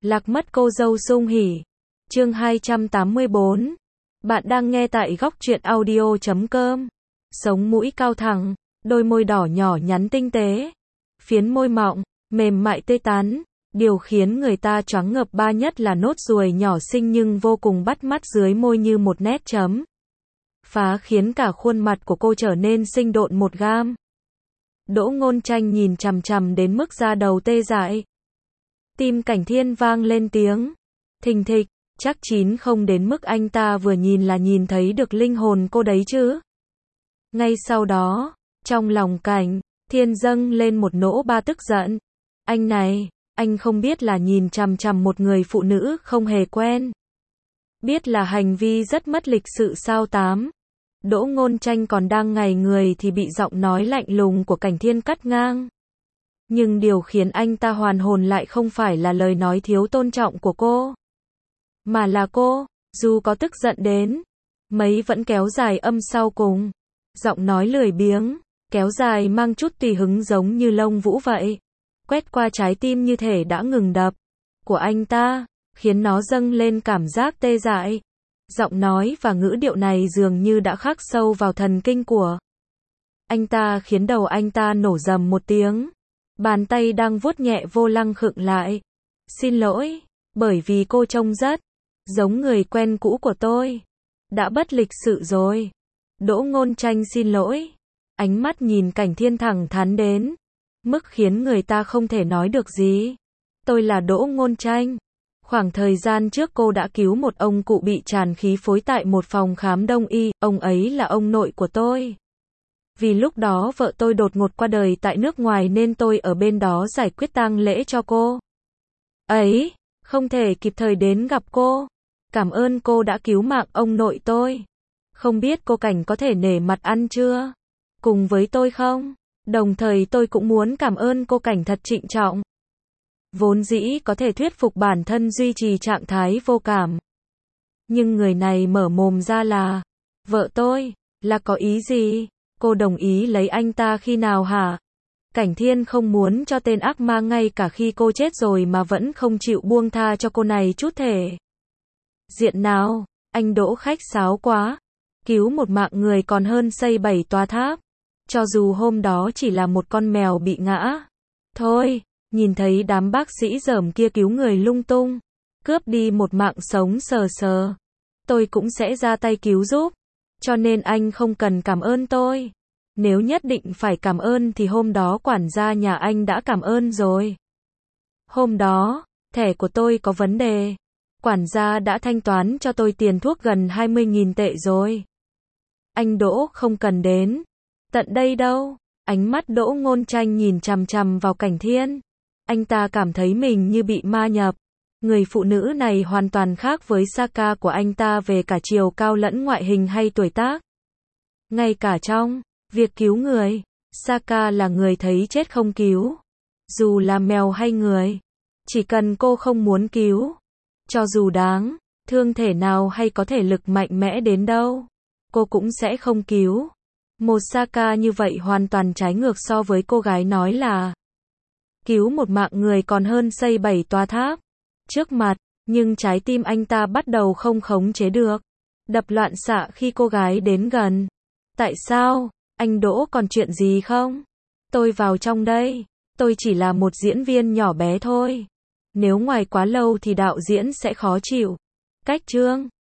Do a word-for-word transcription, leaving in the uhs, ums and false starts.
Lạc mất cô dâu sung hỉ. Chương hai trăm tám mươi bốn. Bạn đang nghe tại góc truyện audio chấm com. Sống mũi cao thẳng, đôi môi đỏ nhỏ nhắn tinh tế, phiến môi mọng, mềm mại tê tán. Điều khiến người ta choáng ngợp ba nhất là nốt ruồi nhỏ xinh nhưng vô cùng bắt mắt dưới môi như một nét chấm phá khiến cả khuôn mặt của cô trở nên sinh độn một gam. Đỗ Ngôn Tranh nhìn chằm chằm đến mức da đầu tê dại. Tim Cảnh Thiên vang lên tiếng thình thịch, chắc chín không đến mức anh ta vừa nhìn là nhìn thấy được linh hồn cô đấy chứ. Ngay sau đó, trong lòng Cảnh Thiên dâng lên một nỗ ba tức giận. Anh này, anh không biết là nhìn chằm chằm một người phụ nữ không hề quen, biết là hành vi rất mất lịch sự sao tám. Đỗ Ngôn Tranh còn đang ngây người thì bị giọng nói lạnh lùng của Cảnh Thiên cắt ngang. Nhưng điều khiến anh ta hoàn hồn lại không phải là lời nói thiếu tôn trọng của cô, mà là cô, dù có tức giận đến mấy vẫn kéo dài âm sau cùng. Giọng nói lười biếng, kéo dài mang chút tùy hứng giống như lông vũ vậy, quét qua trái tim như thể đã ngừng đập của anh ta, khiến nó dâng lên cảm giác tê dại. Giọng nói và ngữ điệu này dường như đã khắc sâu vào thần kinh của anh ta, khiến đầu anh ta nổ rầm một tiếng. Bàn tay đang vuốt nhẹ vô lăng khựng lại. Xin lỗi, bởi vì cô trông rất giống người quen cũ của tôi. Đã bất lịch sự rồi. Đỗ Ngôn Tranh xin lỗi. Ánh mắt nhìn Cảnh Thiên thẳng thắn đến mức khiến người ta không thể nói được gì. Tôi là Đỗ Ngôn Tranh. Khoảng thời gian trước cô đã cứu một ông cụ bị tràn khí phối tại một phòng khám đông y, ông ấy là ông nội của tôi. Vì lúc đó vợ tôi đột ngột qua đời tại nước ngoài nên tôi ở bên đó giải quyết tang lễ cho cô ấy, không thể kịp thời đến gặp cô. Cảm ơn cô đã cứu mạng ông nội tôi. Không biết cô Cảnh có thể nể mặt ăn chưa cùng với tôi không? Đồng thời tôi cũng muốn cảm ơn cô Cảnh thật trịnh trọng. Vốn dĩ có thể thuyết phục bản thân duy trì trạng thái vô cảm. Nhưng người này mở mồm ra là vợ tôi, là có ý gì? Cô đồng ý lấy anh ta khi nào hả? Cảnh Thiên không muốn cho tên ác ma ngay cả khi cô chết rồi mà vẫn không chịu buông tha cho cô này chút thể diện nào. Anh Đỗ khách sáo quá. Cứu một mạng người còn hơn xây bảy tòa tháp. Cho dù hôm đó chỉ là một con mèo bị ngã thôi. Nhìn thấy đám bác sĩ dởm kia cứu người lung tung, cướp đi một mạng sống sờ sờ, tôi cũng sẽ ra tay cứu giúp. Cho nên anh không cần cảm ơn tôi. Nếu nhất định phải cảm ơn thì hôm đó quản gia nhà anh đã cảm ơn rồi. Hôm đó, thẻ của tôi có vấn đề. Quản gia đã thanh toán cho tôi tiền thuốc gần hai mươi nghìn tệ rồi. Anh Đỗ không cần đến tận đây đâu. Ánh mắt Đỗ Ngôn Tranh nhìn chằm chằm vào Cảnh Thiên. Anh ta cảm thấy mình như bị ma nhập. Người phụ nữ này hoàn toàn khác với Saka của anh ta về cả chiều cao lẫn ngoại hình hay tuổi tác. Ngay cả trong việc cứu người, Saka là người thấy chết không cứu. Dù là mèo hay người, chỉ cần cô không muốn cứu, cho dù đáng thương thể nào hay có thể lực mạnh mẽ đến đâu, cô cũng sẽ không cứu. Một Saka như vậy hoàn toàn trái ngược so với cô gái nói là cứu một mạng người còn hơn xây bảy tòa tháp trước mặt. Nhưng trái tim anh ta bắt đầu không khống chế được, đập loạn xạ khi cô gái đến gần. Tại sao? Anh Đỗ còn chuyện gì không? Tôi vào trong đây. Tôi chỉ là một diễn viên nhỏ bé thôi. Nếu ngoài quá lâu thì đạo diễn sẽ khó chịu. Cách chương